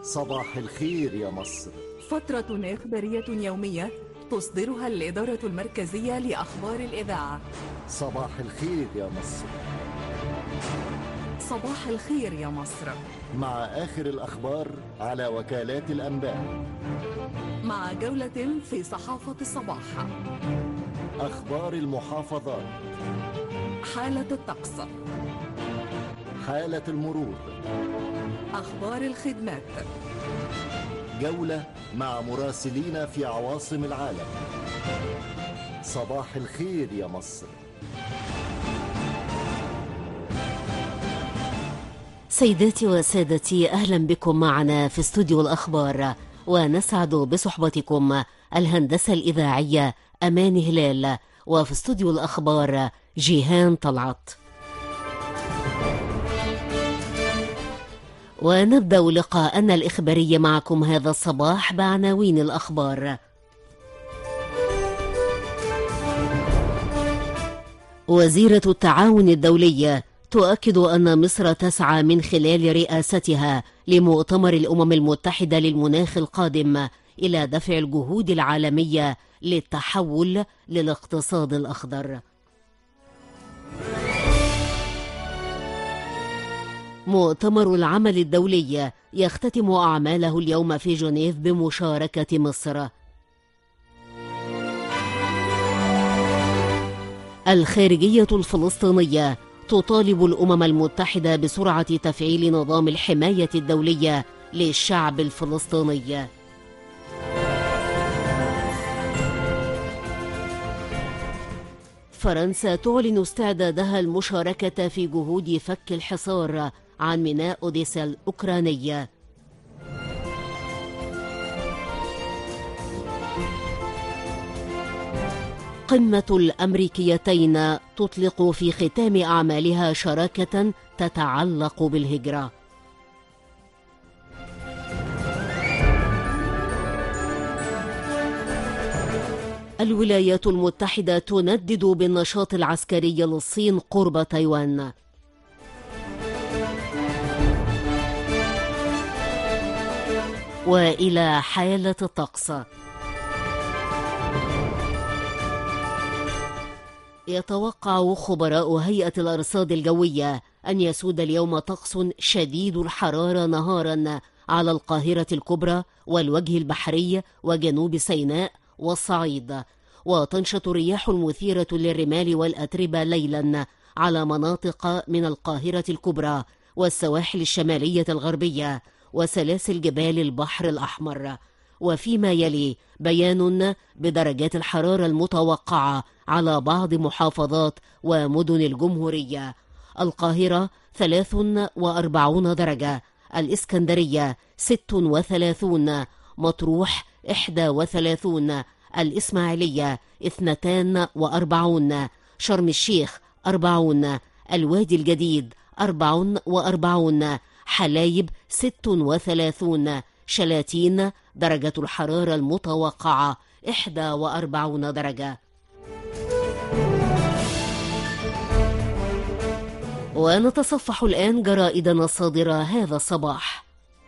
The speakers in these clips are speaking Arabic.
صباح الخير يا مصر. فترة إخبارية يومية تصدرها الإدارة المركزية لأخبار الإذاعة. صباح الخير يا مصر. صباح الخير يا مصر، مع آخر الأخبار على وكالات الأنباء، مع جولة في صحافة الصباح، أخبار المحافظات، حالة الطقس، حالة المرور، أخبار الخدمات، جولة مع مراسلين في عواصم العالم. صباح الخير يا مصر. سيداتي وسادتي، أهلا بكم معنا في استوديو الأخبار، ونسعد بصحبتكم الهندسة الإذاعية أمان هلال، وفي استوديو الأخبار جيهان طلعت. ونبدأ لقاءنا الإخباري معكم هذا الصباح بعناوين الأخبار. وزيرة التعاون الدولي تؤكد أن مصر تسعى من خلال رئاستها لمؤتمر الأمم المتحدة للمناخ القادم إلى دفع الجهود العالمية للتحول للاقتصاد الأخضر. مؤتمر العمل الدولي يختتم أعماله اليوم في جنيف بمشاركة مصر. الخارجية الفلسطينية تطالب الأمم المتحدة بسرعة تفعيل نظام الحماية الدولية للشعب الفلسطيني. فرنسا تعلن استعدادها المشاركة في جهود فك الحصار عن ميناء أوديسا الأوكراني. قمة الأمريكيتين تطلق في ختام أعمالها شراكة تتعلق بالهجرة. الولايات المتحدة تندد بالنشاط العسكري للصين قرب تايوان. وإلى حالة الطقس. يتوقع خبراء هيئة الأرصاد الجوية أن يسود اليوم طقس شديد الحرارة نهارا على القاهرة الكبرى والوجه البحري وجنوب سيناء والصعيد، وتنشط الرياح المثيرة للرمال والأتربة ليلا على مناطق من القاهرة الكبرى والسواحل الشمالية الغربية وسلاسل جبال البحر الأحمر. وفيما يلي بيان بدرجات الحرارة المتوقعة على بعض محافظات ومدن الجمهورية: القاهرة 43 درجة، الإسكندرية 36، مطروح 31، الإسماعيلية 42، شرم الشيخ 40، الوادي الجديد 44، حلايب 36، شلاتين درجة الحرارة المتوقعة 41 درجة. ونتصفح الآن جرائدنا الصادرة هذا الصباح.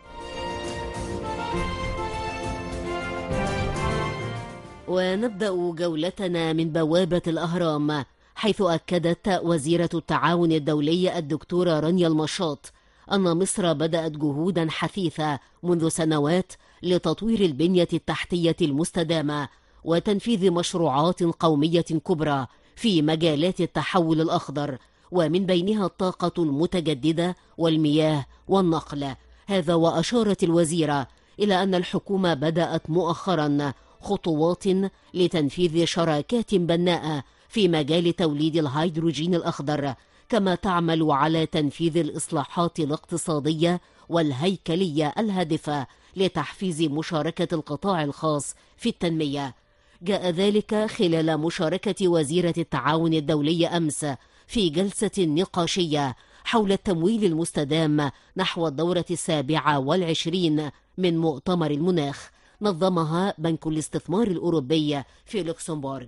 ونبدأ جولتنا من بوابة الأهرام، حيث أكدت وزيرة التعاون الدولي الدكتورة رانيا المشاط أن مصر بدأت جهودا حثيثة منذ سنوات لتطوير البنية التحتية المستدامة وتنفيذ مشروعات قومية كبرى في مجالات التحول الأخضر، ومن بينها الطاقة المتجددة والمياه والنقل. هذا وأشارت الوزيرة إلى أن الحكومة بدأت مؤخرا خطوات لتنفيذ شراكات بناءة في مجال توليد الهيدروجين الأخضر، كما تعمل على تنفيذ الإصلاحات الاقتصادية والهيكلية الهادفة لتحفيز مشاركة القطاع الخاص في التنمية. جاء ذلك خلال مشاركة وزيرة التعاون الدولي أمس في جلسة نقاشية حول التمويل المستدام نحو الدورة 27 من مؤتمر المناخ، نظمها بنك الاستثمار الأوروبي في لوكسمبورغ.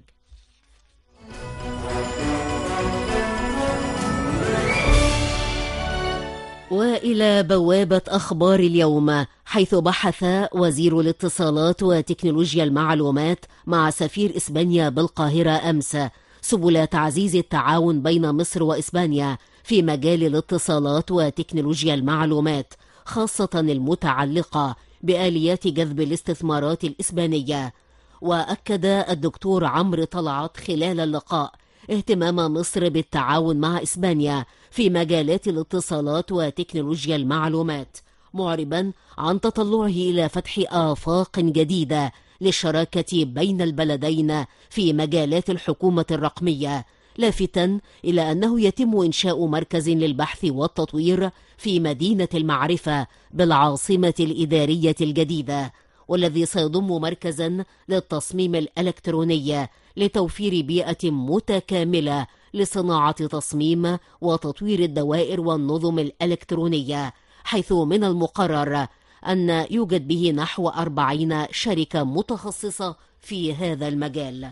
وإلى بوابة أخبار اليوم، حيث بحث وزير الاتصالات وتكنولوجيا المعلومات مع سفير إسبانيا بالقاهرة أمس سبل تعزيز التعاون بين مصر وإسبانيا في مجال الاتصالات وتكنولوجيا المعلومات، خاصة المتعلقة بآليات جذب الاستثمارات الإسبانية. وأكد الدكتور عمرو طلعت خلال اللقاء اهتمام مصر بالتعاون مع إسبانيا في مجالات الاتصالات وتكنولوجيا المعلومات، معربا عن تطلعه إلى فتح آفاق جديدة للشراكة بين البلدين في مجالات الحكومة الرقمية، لافتا إلى أنه يتم إنشاء مركز للبحث والتطوير في مدينة المعرفة بالعاصمة الإدارية الجديدة، والذي سيضم مركزا للتصميم الإلكتروني لتوفير بيئة متكاملة لصناعة تصميم وتطوير الدوائر والنظم الإلكترونية، حيث من المقرر أن يوجد به نحو 40 شركة متخصصة في هذا المجال.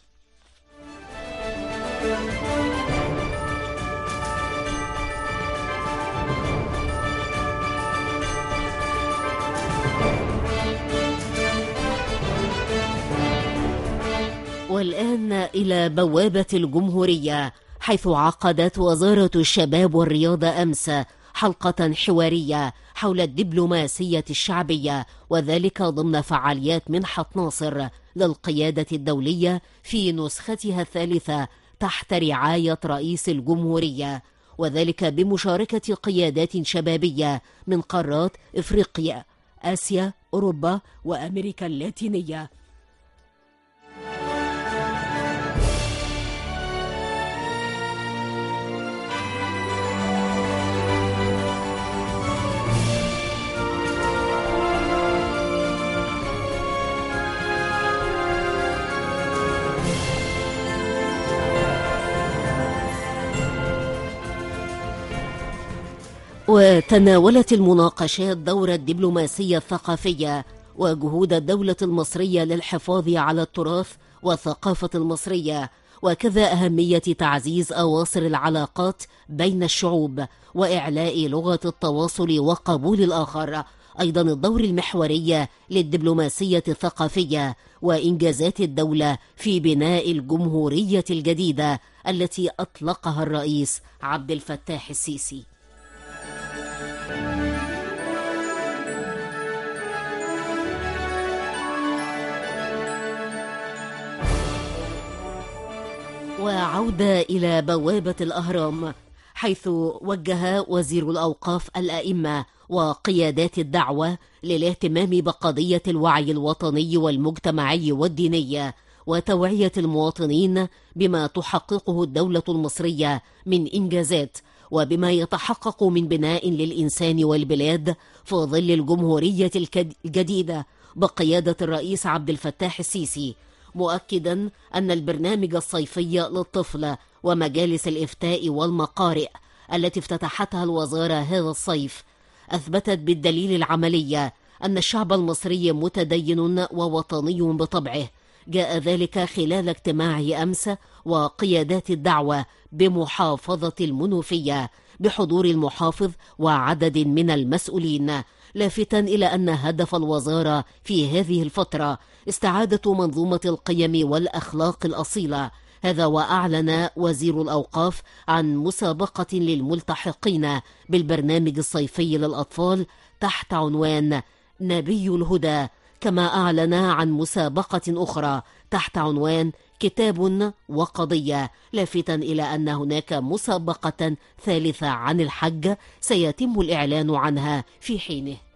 والآن إلى بوابة الجمهورية، حيث عقدت وزارة الشباب والرياضة أمس حلقة حوارية حول الدبلوماسية الشعبية، وذلك ضمن فعاليات منحة ناصر للقيادة الدولية في نسختها الثالثة تحت رعاية رئيس الجمهورية، وذلك بمشاركة قيادات شبابية من قارات إفريقيا، آسيا، أوروبا وأمريكا اللاتينية. وتناولت المناقشات دور الدبلوماسية الثقافية وجهود الدولة المصرية للحفاظ على التراث والثقافة المصرية، وكذا أهمية تعزيز أواصر العلاقات بين الشعوب وإعلاء لغة التواصل وقبول الآخر، أيضا الدور المحوري للدبلوماسية الثقافية وإنجازات الدولة في بناء الجمهورية الجديدة التي أطلقها الرئيس عبد الفتاح السيسي. وعودة إلى بوابة الأهرام، حيث وجه وزير الأوقاف الأئمة وقيادات الدعوة للاهتمام بقضية الوعي الوطني والمجتمعي والديني وتوعية المواطنين بما تحققه الدولة المصرية من إنجازات وبما يتحقق من بناء للإنسان والبلاد في ظل الجمهورية الجديدة بقيادة الرئيس عبد الفتاح السيسي، مؤكدا أن البرنامج الصيفي للطفل ومجالس الإفتاء والمقارئ التي افتتحتها الوزارة هذا الصيف أثبتت بالدليل العملي أن الشعب المصري متدين ووطني بطبعه. جاء ذلك خلال اجتماعه أمس وقيادات الدعوة بمحافظة المنوفية بحضور المحافظ وعدد من المسؤولين، لافتا إلى أن هدف الوزارة في هذه الفترة استعادة منظومة القيم والأخلاق الأصيلة. هذا وأعلن وزير الأوقاف عن مسابقة للملتحقين بالبرنامج الصيفي للأطفال تحت عنوان نبي الهدى، كما أعلن عن مسابقة أخرى تحت عنوان كتاب وقضية، لافتا إلى أن هناك مسابقة ثالثة عن الحج سيتم الإعلان عنها في حينه.